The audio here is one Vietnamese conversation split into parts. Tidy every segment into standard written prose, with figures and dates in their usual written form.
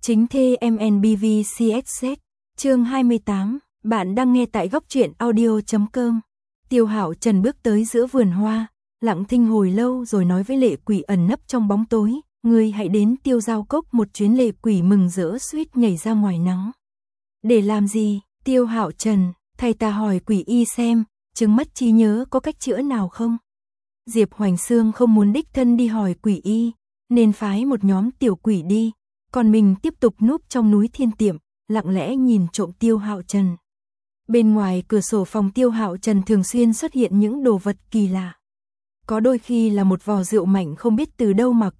Chính thê MNBV CXZ, chương 28, bạn đang nghe tại góc truyện audio.com. Tiêu Hạo Trần bước tới giữa vườn hoa, lặng thinh hồi lâu rồi nói với Lệ Quỷ ẩn nấp trong bóng tối, ngươi hãy đến Tiêu Giao Cốc một chuyến. Lệ Quỷ mừng rỡ suýt nhảy ra ngoài nắng. Để làm gì? Tiêu Hạo Trần, thầy ta hỏi Quỷ y xem, chứng mất trí nhớ có cách chữa nào không? Diệp Hoành Xương không muốn đích thân đi hỏi Quỷ y, nên phái một nhóm tiểu quỷ đi, còn mình tiếp tục núp trong núi Thiên Tiệm, lặng lẽ nhìn trộm Tiêu Hạo Trần. Bên ngoài cửa sổ phòng Tiêu Hạo Trần thường xuyên xuất hiện những đồ vật kỳ lạ. Có đôi khi là một vò rượu mạnh không biết từ đâu mà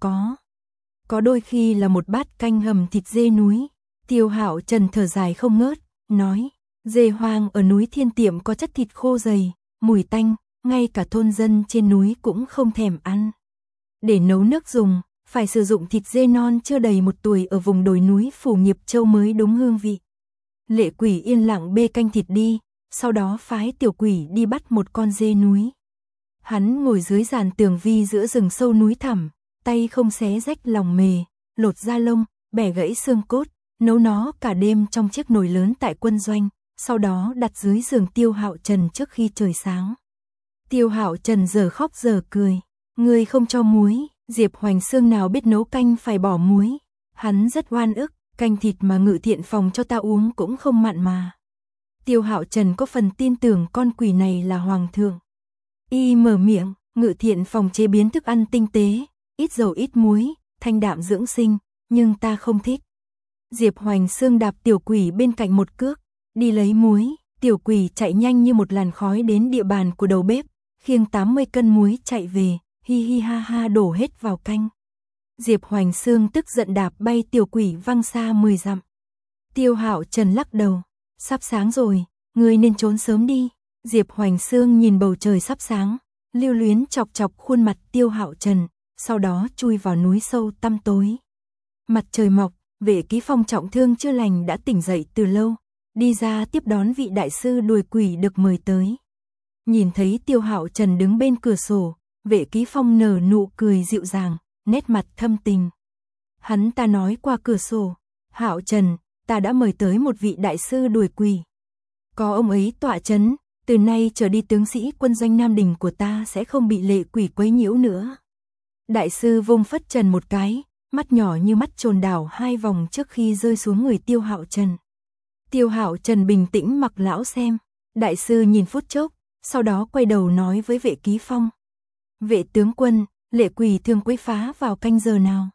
có đôi khi là một bát canh hầm thịt dê núi. Tiêu Hạo Trần thở dài không ngớt, nói, dê hoang ở núi Thiên Tiệm có chất thịt khô dày, mùi tanh, ngay cả thôn dân trên núi cũng không thèm ăn. Để nấu nước dùng, phải sử dụng thịt dê non chưa đầy 1 tuổi ở vùng đồi núi Phủ Nghiệp Châu mới đúng hương vị. Lệ Quỷ yên lặng bê canh thịt đi, sau đó phái tiểu quỷ đi bắt một con dê núi. Hắn ngồi dưới giàn tường vi giữa rừng sâu núi thẳm, tay không xé rách lòng mề, lột da lông, bẻ gãy xương cốt, nấu nó cả đêm trong chiếc nồi lớn tại quân doanh, sau đó đặt dưới giường Tiêu Hạo Trần trước khi trời sáng. Tiêu Hạo Trần giờ khóc giờ cười, ngươi không cho muối. Diệp Hoành Xương nào biết nấu canh phải bỏ muối. Hắn rất oan ức, canh thịt mà Ngự Thiện Phòng cho ta uống cũng không mặn mà. Tiêu Hạo Trần có phần tin tưởng con quỷ này là hoàng thượng. Y mở miệng, Ngự Thiện Phòng chế biến thức ăn tinh tế, ít dầu ít muối, thanh đạm dưỡng sinh, nhưng ta không thích. Diệp Hoành Xương đạp tiểu quỷ bên cạnh một cước, đi lấy muối. Tiểu quỷ chạy nhanh như một làn khói đến địa bàn của đầu bếp, khiêng 80 cân muối chạy về. Hi hi ha ha đổ hết vào canh. Diệp Hoành Xương tức giận đạp bay tiểu quỷ văng xa 10 dặm. Tiêu Hạo Trần lắc đầu, sắp sáng rồi, ngươi nên trốn sớm đi. Diệp Hoành Xương nhìn bầu trời sắp sáng, lưu luyến chọc chọc khuôn mặt Tiêu Hạo Trần, sau đó chui vào núi sâu tăm tối. Mặt trời mọc, Vệ Ký Phong trọng thương chưa lành đã tỉnh dậy từ lâu, đi ra tiếp đón vị đại sư đuổi quỷ được mời tới. Nhìn thấy Tiêu Hạo Trần đứng bên cửa sổ, Vệ Ký Phong nở nụ cười dịu dàng, nét mặt thâm tình. Hắn ta nói qua cửa sổ, Hạo Trần, ta đã mời tới một vị đại sư đuổi quỷ. Có ông ấy tọa chấn, từ nay trở đi tướng sĩ quân doanh Nam Đình của ta sẽ không bị lệ quỷ quấy nhiễu nữa. Đại sư vung phất trần một cái, mắt nhỏ như mắt trồn đảo 2 vòng trước khi rơi xuống người Tiêu Hạo Trần. Tiêu Hạo Trần bình tĩnh mặc lão xem, đại sư nhìn phút chốc, sau đó quay đầu nói với Vệ Ký Phong. Vệ tướng quân, lệ quỷ thường quấy phá vào canh giờ nào?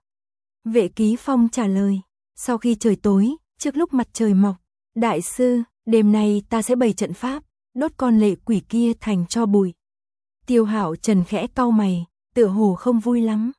Vệ Ký Phong trả lời, sau khi trời tối, trước lúc mặt trời mọc. Đại sư, đêm nay ta sẽ bày trận pháp, đốt con lệ quỷ kia thành tro bụi. Tiêu Hạo Trần khẽ cau mày, tựa hồ không vui lắm.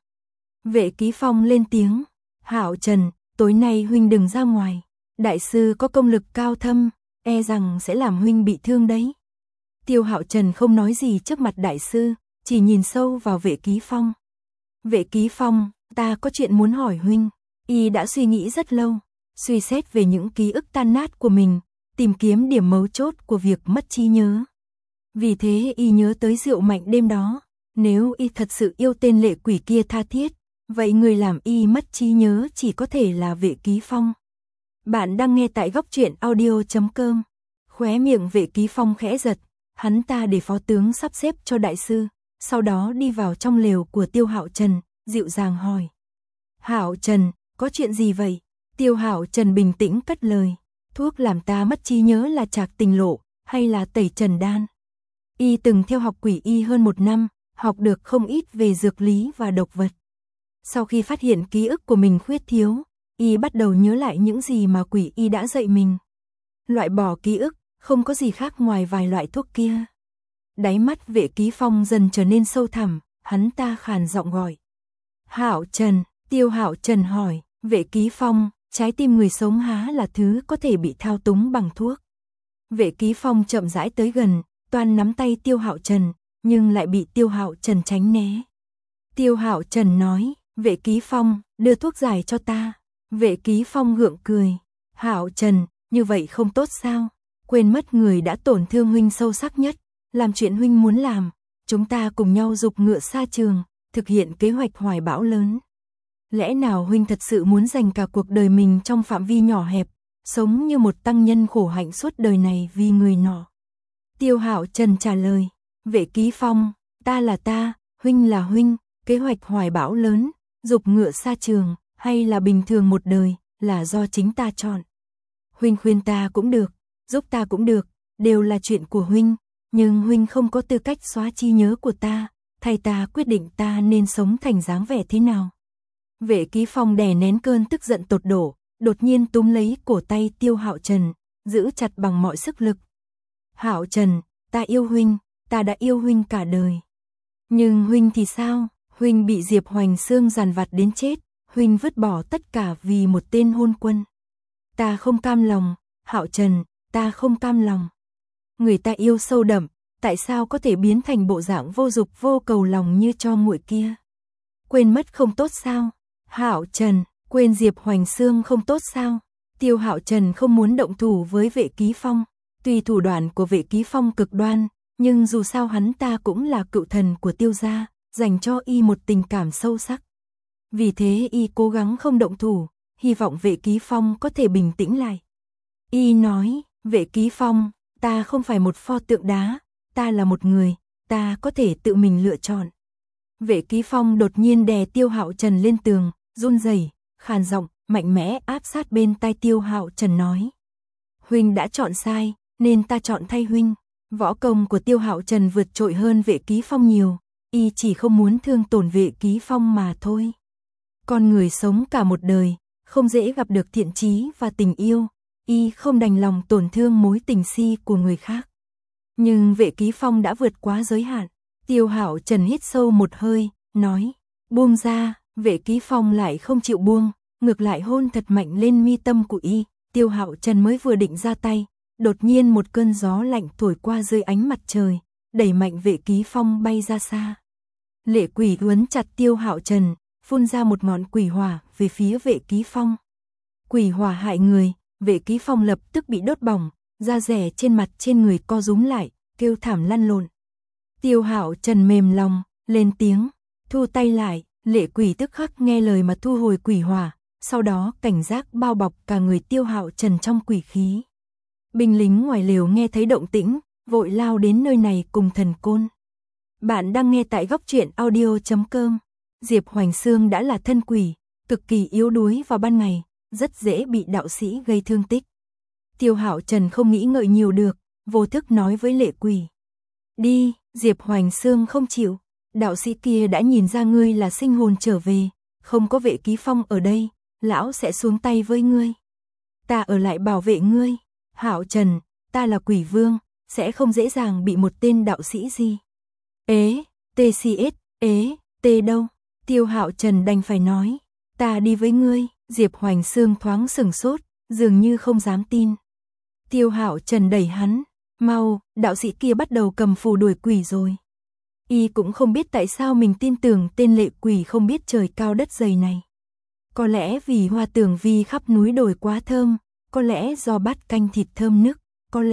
Vệ Ký Phong lên tiếng, Hạo Trần, tối nay huynh đừng ra ngoài. Đại sư có công lực cao thâm, e rằng sẽ làm huynh bị thương đấy. Tiêu Hạo Trần không nói gì trước mặt đại sư, chỉ nhìn sâu vào Vệ Ký Phong. Vệ Ký Phong, ta có chuyện muốn hỏi huynh. Y đã suy nghĩ rất lâu, suy xét về những ký ức tan nát của mình, tìm kiếm điểm mấu chốt của việc mất trí nhớ. Vì thế Y nhớ tới rượu mạnh đêm đó, nếu Y thật sự yêu tên lệ quỷ kia tha thiết, vậy người làm Y mất trí nhớ chỉ có thể là Vệ Ký Phong. Bạn đang nghe tại góc truyện audio.com. Khóe miệng Vệ Ký Phong khẽ giật, hắn ta để phó tướng sắp xếp cho đại sư. Sau đó đi vào trong lều của Tiêu Hạo Trần, dịu dàng hỏi. Hạo Trần, có chuyện gì vậy? Tiêu Hạo Trần bình tĩnh cất lời. Thuốc làm ta mất trí nhớ là Trạc Tình Lộ, hay là Tẩy Trần Đan? Y từng theo học quỷ y hơn 1 năm, học được không ít về dược lý và độc vật. Sau khi phát hiện ký ức của mình khuyết thiếu, Y bắt đầu nhớ lại những gì mà quỷ y đã dạy mình. Loại bỏ ký ức, không có gì khác ngoài vài loại thuốc kia. Đáy mắt Vệ Ký Phong dần trở nên sâu thẳm, hắn ta khàn giọng gọi. Hạo Trần, Tiêu Hạo Trần hỏi, Vệ Ký Phong, trái tim người sống há là thứ có thể bị thao túng bằng thuốc? Vệ Ký Phong chậm rãi tới gần, toan nắm tay Tiêu Hạo Trần, nhưng lại bị Tiêu Hạo Trần tránh né. Tiêu Hạo Trần nói, Vệ Ký Phong, đưa thuốc giải cho ta. Vệ Ký Phong gượng cười, Hạo Trần, như vậy không tốt sao? Quên mất người đã tổn thương huynh sâu sắc nhất. Làm chuyện huynh muốn làm, chúng ta cùng nhau giục ngựa xa trường, thực hiện kế hoạch hoài bão lớn. Lẽ nào huynh thật sự muốn dành cả cuộc đời mình trong phạm vi nhỏ hẹp, sống như một tăng nhân khổ hạnh suốt đời này vì người nọ? Tiêu Hạo Trần trả lời, Vệ Ký Phong, ta là ta, huynh là huynh, kế hoạch hoài bão lớn, dục ngựa xa trường, hay là bình thường một đời, là do chính ta chọn. Huynh khuyên ta cũng được, giúp ta cũng được, đều là chuyện của huynh, nhưng huynh không có tư cách xóa trí nhớ của ta, thay ta quyết định ta nên sống thành dáng vẻ thế nào. Vệ Ký Phong đè nén cơn tức giận tột độ, đột nhiên túm lấy cổ tay Tiêu Hạo Trần, giữ chặt bằng mọi sức lực. Hạo Trần, ta yêu huynh, ta đã yêu huynh cả đời. Nhưng huynh thì sao? Huynh bị Diệp Hoành Xương giàn vặt đến chết, huynh vứt bỏ tất cả vì một tên hôn quân. Ta không cam lòng, Hạo Trần, ta không cam lòng. Người ta yêu sâu đậm, tại sao có thể biến thành bộ dạng vô dục vô cầu lòng như cho muội kia? Quên mất không tốt sao? Hạo Trần, quên Diệp Hoành Xương không tốt sao? Tiêu Hạo Trần không muốn động thủ với Vệ Ký Phong. Tuy thủ đoạn của Vệ Ký Phong cực đoan, nhưng dù sao hắn ta cũng là cựu thần của Tiêu gia, dành cho y một tình cảm sâu sắc. Vì thế y cố gắng không động thủ, hy vọng Vệ Ký Phong có thể bình tĩnh lại. Y nói, Vệ Ký Phong, ta không phải một pho tượng đá, ta là một người, ta có thể tự mình lựa chọn. Vệ Ký Phong đột nhiên đè Tiêu Hạo Trần lên tường, run rẩy, khàn giọng, mạnh mẽ áp sát bên tai Tiêu Hạo Trần nói. Huynh đã chọn sai, nên ta chọn thay huynh. Võ công của Tiêu Hạo Trần vượt trội hơn Vệ Ký Phong nhiều, y chỉ không muốn thương tổn Vệ Ký Phong mà thôi. Con người sống cả một đời, không dễ gặp được thiện chí và tình yêu, y không đành lòng tổn thương mối tình si của người khác. Nhưng Vệ Ký Phong đã vượt quá giới hạn. Tiêu Hạo Trần hít sâu một hơi, nói, buông ra. Vệ Ký Phong lại không chịu buông, ngược lại hôn thật mạnh lên mi tâm của y. Tiêu Hạo Trần mới vừa định ra tay, đột nhiên một cơn gió lạnh thổi qua dưới ánh mặt trời, đẩy mạnh Vệ Ký Phong bay ra xa. Lệ quỷ uốn chặt Tiêu Hạo Trần, phun ra một ngọn quỷ hỏa về phía Vệ Ký Phong. Quỷ hỏa hại người, Vệ Ký Phong lập tức bị đốt bỏng, da rẻ trên mặt trên người co rúm lại, kêu thảm lăn lộn. Tiêu Hạo Trần mềm lòng, lên tiếng, thu tay lại. Lệ quỷ tức khắc nghe lời mà thu hồi quỷ hỏa, sau đó cảnh giác bao bọc cả người Tiêu Hạo Trần trong quỷ khí. Binh lính ngoài lều nghe thấy động tĩnh, vội lao đến nơi này cùng thần côn. Bạn đang nghe tại góc truyện audio.com. Diệp Hoành Xương đã là thân quỷ, cực kỳ yếu đuối vào ban ngày, rất dễ bị đạo sĩ gây thương tích. Tiêu Hạo Trần không nghĩ ngợi nhiều được, vô thức nói với lệ quỷ. Đi, Diệp Hoành Xương không chịu. Đạo sĩ kia đã nhìn ra ngươi là sinh hồn trở về, không có Vệ Ký Phong ở đây, lão sẽ xuống tay với ngươi. Ta ở lại bảo vệ ngươi. Hạo Trần, ta là quỷ vương, sẽ không dễ dàng bị một tên đạo sĩ gì. TCS, T đâu? Tiêu Hạo Trần đành phải nói, ta đi với ngươi. Diệp Hoành Xương thoáng sửng sốt, dường như không dám tin. Tiêu Hạo Trần đẩy hắn, mau, đạo sĩ kia bắt đầu cầm phù đuổi quỷ rồi. Y cũng không biết tại sao mình tin tưởng tên lệ quỷ không biết trời cao đất dày này. Có lẽ vì hoa tường vi khắp núi đồi quá thơm, có lẽ do bát canh thịt thơm nức,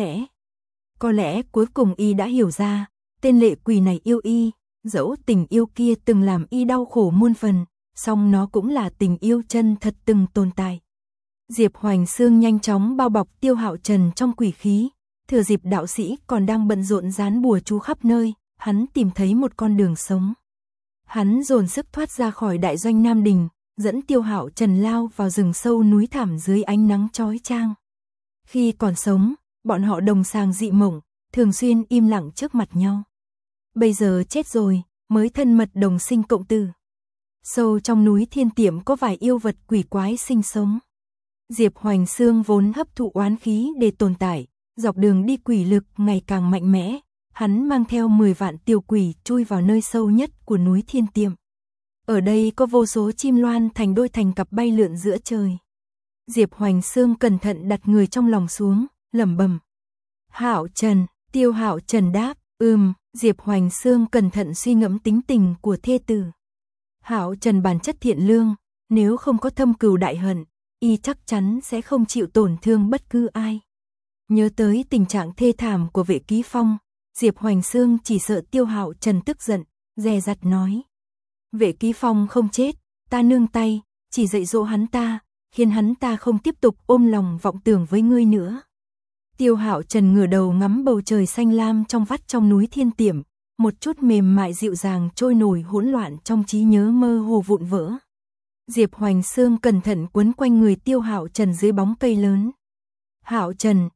có lẽ cuối cùng y đã hiểu ra, tên lệ quỷ này yêu y, dẫu tình yêu kia từng làm y đau khổ muôn phần, song nó cũng là tình yêu chân thật từng tồn tại. Diệp Hoành Xương nhanh chóng bao bọc Tiêu Hạo Trần trong quỷ khí, thừa dịp đạo sĩ còn đang bận rộn dán bùa chú khắp nơi. Hắn tìm thấy một con đường sống. Hắn dồn sức thoát ra khỏi đại doanh Nam Đình, dẫn Tiêu Hạo Trần lao vào rừng sâu núi thẳm dưới ánh nắng chói chang. Khi còn sống, bọn họ đồng sàng dị mộng, thường xuyên im lặng trước mặt nhau. Bây giờ chết rồi, mới thân mật đồng sinh cộng tử. Sâu trong núi Thiên Tiệm có vài yêu vật quỷ quái sinh sống. Diệp Hoành Xương vốn hấp thụ oán khí để tồn tại, dọc đường đi quỷ lực ngày càng mạnh mẽ. Hắn mang theo 10 vạn tiểu quỷ chui vào nơi sâu nhất của núi Thiên Tiệm. Ở đây có vô số chim loan thành đôi thành cặp bay lượn giữa trời. Diệp Hoành Xương cẩn thận đặt người trong lòng xuống, lẩm bẩm. Hạo Trần, Tiêu Hạo Trần đáp, Diệp Hoành Xương cẩn thận suy ngẫm tính tình của thê tử. Hạo Trần bản chất thiện lương, nếu không có thâm cừu đại hận, y chắc chắn sẽ không chịu tổn thương bất cứ ai. Nhớ tới tình trạng thê thảm của Vệ Ký Phong, Diệp Hoành Xương chỉ sợ Tiêu Hạo Trần tức giận, dè dặt nói. Vệ Ký Phong không chết, ta nương tay, chỉ dạy dỗ hắn ta, khiến hắn ta không tiếp tục ôm lòng vọng tưởng với ngươi nữa. Tiêu Hạo Trần ngửa đầu ngắm bầu trời xanh lam trong vắt trong núi Thiên Tiểm, một chút mềm mại dịu dàng trôi nổi hỗn loạn trong trí nhớ mơ hồ vụn vỡ. Diệp Hoành Xương cẩn thận quấn quanh người Tiêu Hạo Trần dưới bóng cây lớn. Hạo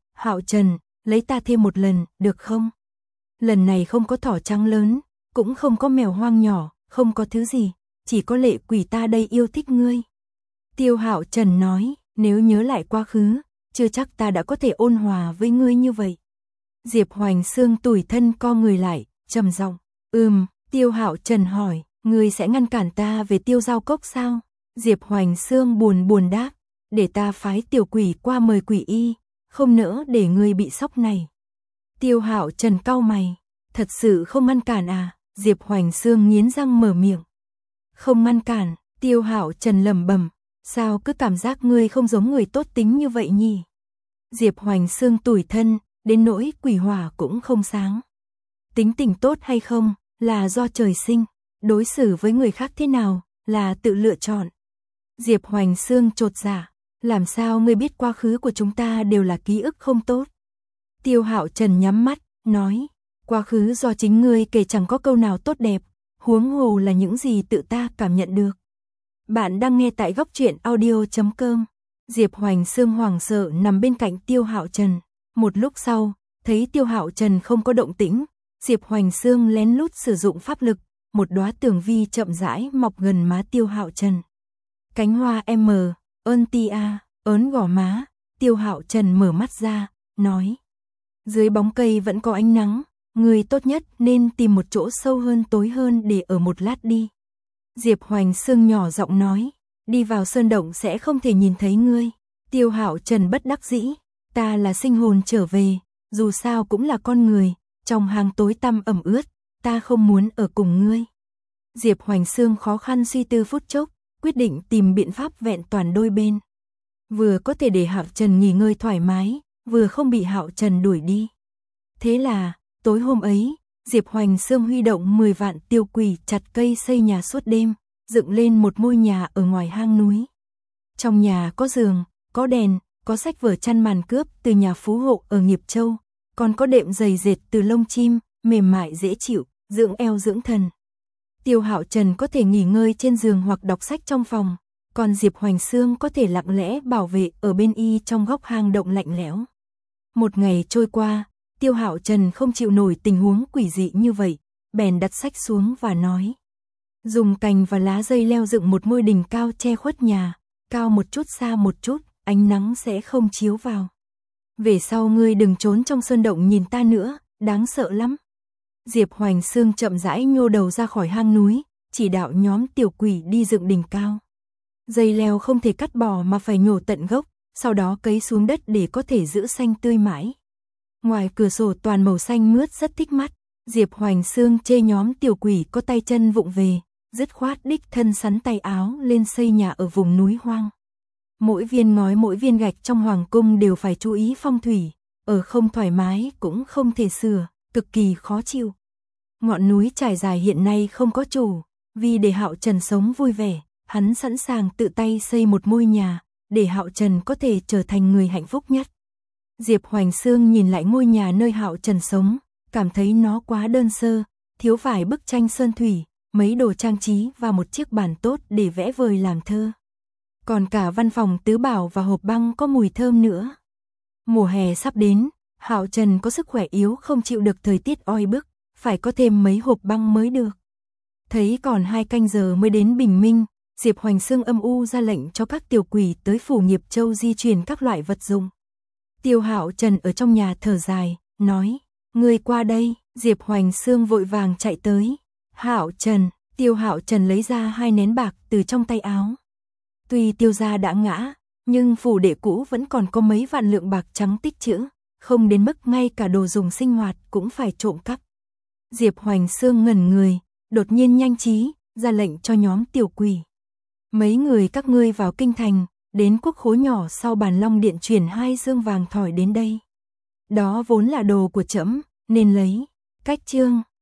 Trần, lấy ta thêm một lần, được không? Lần này không có thỏ trắng lớn, cũng không có mèo hoang nhỏ, không có thứ gì, chỉ có lệ quỷ ta đây yêu thích ngươi. Tiêu Hạo Trần nói, nếu nhớ lại quá khứ, chưa chắc ta đã có thể ôn hòa với ngươi như vậy. Diệp Hoành Xương tủi thân co người lại, trầm giọng, Tiêu Hạo Trần hỏi, ngươi sẽ ngăn cản ta về Tiêu Giao Cốc sao? Diệp Hoành Xương buồn đáp, để ta phái tiểu quỷ qua mời quỷ y, không nỡ để ngươi bị sốc này. Tiêu Hạo Trần cau mày, thật sự không ngăn cản à? Diệp Hoành Xương nghiến răng mở miệng. Không ngăn cản, Tiêu Hạo Trần lẩm bẩm, sao cứ cảm giác ngươi không giống người tốt tính như vậy nhỉ? Diệp Hoành Xương tủi thân, đến nỗi quỷ hỏa cũng không sáng. Tính tình tốt hay không, là do trời sinh, đối xử với người khác thế nào, là tự lựa chọn. Diệp Hoành Xương chột dạ, làm sao ngươi biết quá khứ của chúng ta đều là ký ức không tốt? Tiêu Hạo Trần nhắm mắt, nói, quá khứ do chính ngươi kể chẳng có câu nào tốt đẹp, huống hồ là những gì tự ta cảm nhận được. Bạn đang nghe tại góc truyện audio.com. Diệp Hoành Xương hoảng sợ nằm bên cạnh Tiêu Hạo Trần. Một lúc sau, thấy Tiêu Hạo Trần không có động tĩnh, Diệp Hoành Xương lén lút sử dụng pháp lực, một đóa tường vi chậm rãi mọc gần má Tiêu Hạo Trần. Cánh hoa ơn tia, ớn gò má, Tiêu Hạo Trần mở mắt ra, nói. Dưới bóng cây vẫn có ánh nắng, người tốt nhất nên tìm một chỗ sâu hơn tối hơn để ở một lát đi. Diệp Hoành Xương nhỏ giọng nói, đi vào sơn động sẽ không thể nhìn thấy ngươi. Tiêu Hạo Trần bất đắc dĩ, ta là sinh hồn trở về, dù sao cũng là con người, trong hang tối tăm ẩm ướt, ta không muốn ở cùng ngươi. Diệp Hoành Xương khó khăn suy tư phút chốc, quyết định tìm biện pháp vẹn toàn đôi bên. Vừa có thể để Hạo Trần nghỉ ngơi thoải mái, vừa không bị Hạo Trần đuổi đi. Thế là, tối hôm ấy, Diệp Hoành Xương huy động 10 vạn tiêu quỷ chặt cây xây nhà suốt đêm, dựng lên một ngôi nhà ở ngoài hang núi. Trong nhà có giường, có đèn, có sách vở chăn màn cướp từ nhà phú hộ ở Nghiệp Châu, còn có đệm giày dệt từ lông chim, mềm mại dễ chịu, dưỡng eo dưỡng thần. Tiêu Hạo Trần có thể nghỉ ngơi trên giường hoặc đọc sách trong phòng, còn Diệp Hoành Xương có thể lặng lẽ bảo vệ ở bên y trong góc hang động lạnh lẽo. Một ngày trôi qua, Tiêu Hạo Trần không chịu nổi tình huống quỷ dị như vậy, bèn đặt sách xuống và nói. Dùng cành và lá dây leo dựng một ngôi đình cao che khuất nhà, cao một chút xa một chút, ánh nắng sẽ không chiếu vào. Về sau ngươi đừng trốn trong sơn động nhìn ta nữa, đáng sợ lắm. Diệp Hoành Xương chậm rãi nhô đầu ra khỏi hang núi, chỉ đạo nhóm tiểu quỷ đi dựng đình cao. Dây leo không thể cắt bỏ mà phải nhổ tận gốc, sau đó cấy xuống đất để có thể giữ xanh tươi mãi. Ngoài cửa sổ toàn màu xanh mướt rất thích mắt, Diệp Hoành Xương chê nhóm tiểu quỷ có tay chân vụng về, dứt khoát đích thân sắn tay áo lên xây nhà ở vùng núi hoang. Mỗi viên ngói mỗi viên gạch trong hoàng cung đều phải chú ý phong thủy, ở không thoải mái cũng không thể sửa, cực kỳ khó chịu. Ngọn núi trải dài hiện nay không có chủ, vì để Hạo Trần sống vui vẻ, hắn sẵn sàng tự tay xây một ngôi nhà, để Hạo Trần có thể trở thành người hạnh phúc nhất. Diệp Hoành Xương nhìn lại ngôi nhà nơi Hạo Trần sống, cảm thấy nó quá đơn sơ, thiếu vài bức tranh sơn thủy, mấy đồ trang trí và một chiếc bàn tốt để vẽ vời làm thơ. Còn cả văn phòng tứ bảo và hộp băng có mùi thơm nữa. Mùa hè sắp đến, Hạo Trần có sức khỏe yếu không chịu được thời tiết oi bức, phải có thêm mấy hộp băng mới được. Thấy còn 2 canh giờ mới đến bình minh, Diệp Hoành Xương âm u ra lệnh cho các tiểu quỷ tới phủ Nghiệp Châu di chuyển các loại vật dụng. Tiêu Hạo Trần ở trong nhà thở dài, nói, ngươi qua đây. Diệp Hoành Xương vội vàng chạy tới. Hạo Trần, Tiêu Hạo Trần lấy ra 2 nén bạc từ trong tay áo. Tuy Tiêu gia đã ngã, nhưng phủ đệ cũ vẫn còn có mấy vạn lượng bạc trắng tích trữ, không đến mức ngay cả đồ dùng sinh hoạt cũng phải trộm cắp. Diệp Hoành Xương ngẩn người, đột nhiên nhanh trí, ra lệnh cho nhóm tiểu quỷ. Mấy người các ngươi vào kinh thành, đến quốc khố nhỏ sau Bàn Long Điện chuyển 2 dương vàng thỏi đến đây. Đó vốn là đồ của trẫm, nên lấy. Cách chương